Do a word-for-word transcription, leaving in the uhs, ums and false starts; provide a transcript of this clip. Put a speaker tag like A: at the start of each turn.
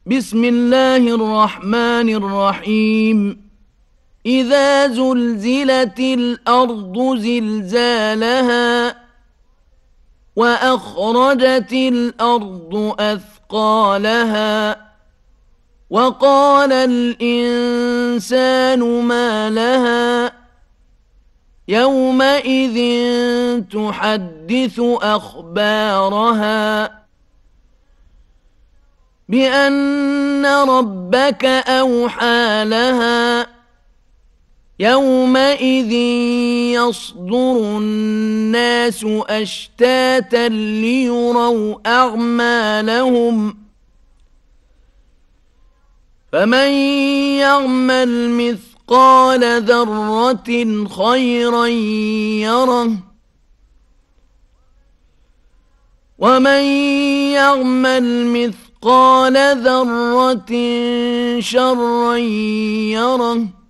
A: بسم الله الرحمن الرحيم إذا زلزلت الأرض زلزالها وأخرجت الأرض أثقالها وقال الإنسان ما لها يومئذ تحدث أخبارها بأن ربك أوحى لها يومئذ يصدر الناس أشتاتا ليروا أعمالهم فمن يعمل مثقال ذرة خيرا يره ومن يعمل مثقال ذرة شرا يره